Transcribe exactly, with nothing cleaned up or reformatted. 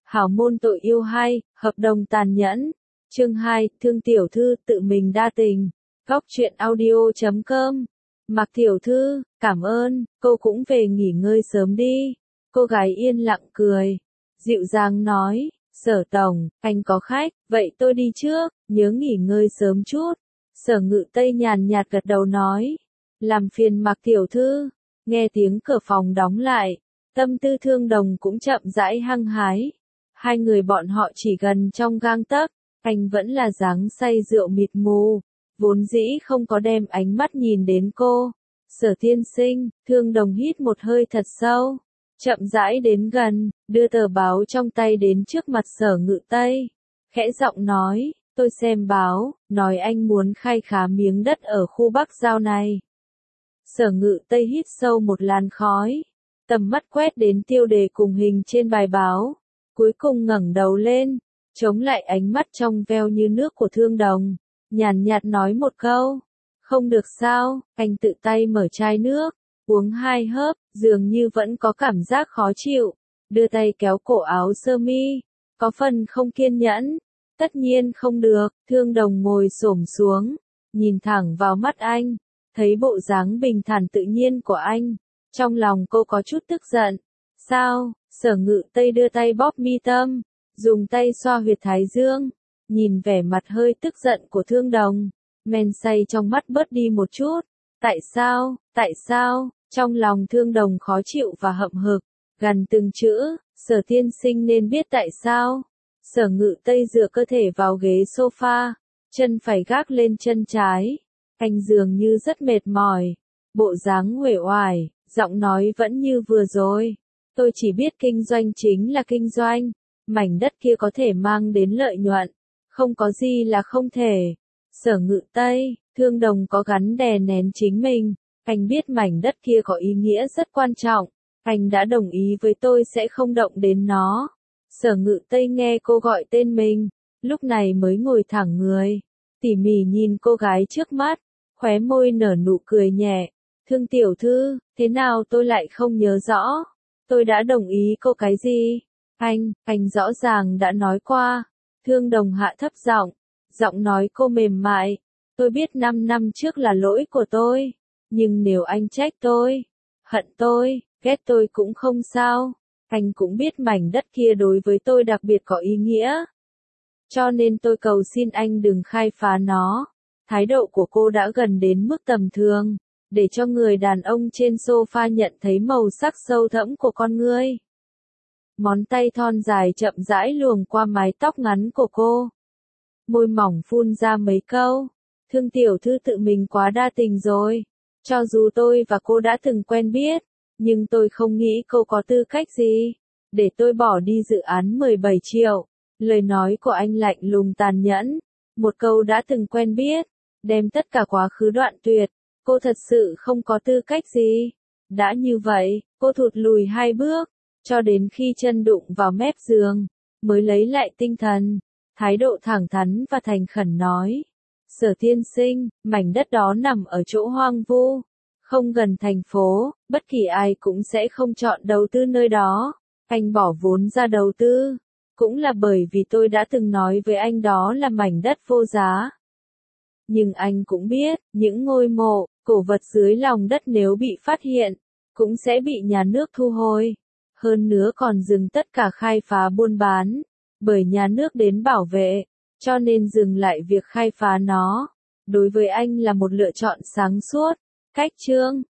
Hảo môn tội yêu hay, hợp đồng tàn nhẫn. Chương hai, Thương tiểu thư tự mình đa tình. Góc truyện audio chấm com. Mạc tiểu thư, cảm ơn, cô cũng về nghỉ ngơi sớm đi. Cô gái yên lặng cười, dịu dàng nói, Sở tổng, anh có khách, vậy tôi đi trước, nhớ nghỉ ngơi sớm chút. Sở Ngự Tây nhàn nhạt gật đầu nói, làm phiền Mạc tiểu thư. Nghe tiếng cửa phòng đóng lại, tâm tư Thương Đồng cũng chậm rãi hăng hái. Hai người bọn họ chỉ gần trong gang tấc, anh vẫn là dáng say rượu mịt mù, vốn dĩ không có đem ánh mắt nhìn đến cô. Sở tiên sinh, Thương Đồng hít một hơi thật sâu, chậm rãi đến gần, đưa tờ báo trong tay đến trước mặt Sở Ngự Tây, khẽ giọng nói, tôi xem báo, nói anh muốn khai khá miếng đất ở khu Bắc Giao này. Sở Ngự Tây hít sâu một làn khói, tầm mắt quét đến tiêu đề cùng hình trên bài báo, cuối cùng ngẩng đầu lên, chống lại ánh mắt trong veo như nước của Thương Đồng, nhàn nhạt nói một câu, không được sao. Anh tự tay mở chai nước, uống hai hớp, dường như vẫn có cảm giác khó chịu, đưa tay kéo cổ áo sơ mi, có phần không kiên nhẫn. Tất nhiên không được. Thương Đồng ngồi xổm xuống, nhìn thẳng vào mắt anh, thấy bộ dáng bình thản tự nhiên của anh, trong lòng cô có chút tức giận. Sao? Sở Ngự Tây đưa tay bóp mi tâm, dùng tay xoa huyệt thái dương, nhìn vẻ mặt hơi tức giận của Thương Đồng, men say trong mắt bớt đi một chút. Tại sao? Tại sao? Trong lòng Thương Đồng khó chịu và hậm hực, gần từng chữ, Sở tiên sinh nên biết tại sao. Sở Ngự Tây dựa cơ thể vào ghế sofa, chân phải gác lên chân trái. Anh dường như rất mệt mỏi, bộ dáng uể oải, giọng nói vẫn như vừa rồi. Tôi chỉ biết kinh doanh chính là kinh doanh, mảnh đất kia có thể mang đến lợi nhuận, không có gì là không thể. Sở Ngự Tây, Thương Đồng có gắn đè nén chính mình, anh biết mảnh đất kia có ý nghĩa rất quan trọng, anh đã đồng ý với tôi sẽ không động đến nó. Sở Ngự Tây nghe cô gọi tên mình, lúc này mới ngồi thẳng người, tỉ mỉ nhìn cô gái trước mắt, khóe môi nở nụ cười nhẹ. Thương tiểu thư, thế nào tôi lại không nhớ rõ? Tôi đã đồng ý cô cái gì? Anh, anh rõ ràng đã nói qua. Thương Đồng hạ thấp giọng, giọng nói cô mềm mại. Tôi biết năm năm trước là lỗi của tôi, nhưng nếu anh trách tôi, hận tôi, ghét tôi cũng không sao. Anh cũng biết mảnh đất kia đối với tôi đặc biệt có ý nghĩa. Cho nên tôi cầu xin anh đừng khai phá nó. Thái độ của cô đã gần đến mức tầm thường, để cho người đàn ông trên sofa nhận thấy màu sắc sâu thẫm của con ngươi. Ngón tay thon dài chậm rãi luồn qua mái tóc ngắn của cô. Môi mỏng phun ra mấy câu. Thương tiểu thư tự mình quá đa tình rồi. Cho dù tôi và cô đã từng quen biết, nhưng tôi không nghĩ cô có tư cách gì để tôi bỏ đi dự án mười bảy triệu. Lời nói của anh lạnh lùng tàn nhẫn. Một câu đã từng quen biết, đem tất cả quá khứ đoạn tuyệt. Cô thật sự không có tư cách gì. Đã như vậy, cô thụt lùi hai bước, cho đến khi chân đụng vào mép giường, mới lấy lại tinh thần, thái độ thẳng thắn và thành khẩn nói. Sở tiên sinh, mảnh đất đó nằm ở chỗ hoang vu, không gần thành phố, bất kỳ ai cũng sẽ không chọn đầu tư nơi đó. Anh bỏ vốn ra đầu tư, cũng là bởi vì tôi đã từng nói với anh đó là mảnh đất vô giá. Nhưng anh cũng biết, những ngôi mộ, cổ vật dưới lòng đất nếu bị phát hiện, cũng sẽ bị nhà nước thu hồi. Hơn nữa còn dừng tất cả khai phá buôn bán, bởi nhà nước đến bảo vệ, cho nên dừng lại việc khai phá nó. Đối với anh là một lựa chọn sáng suốt. Cách chương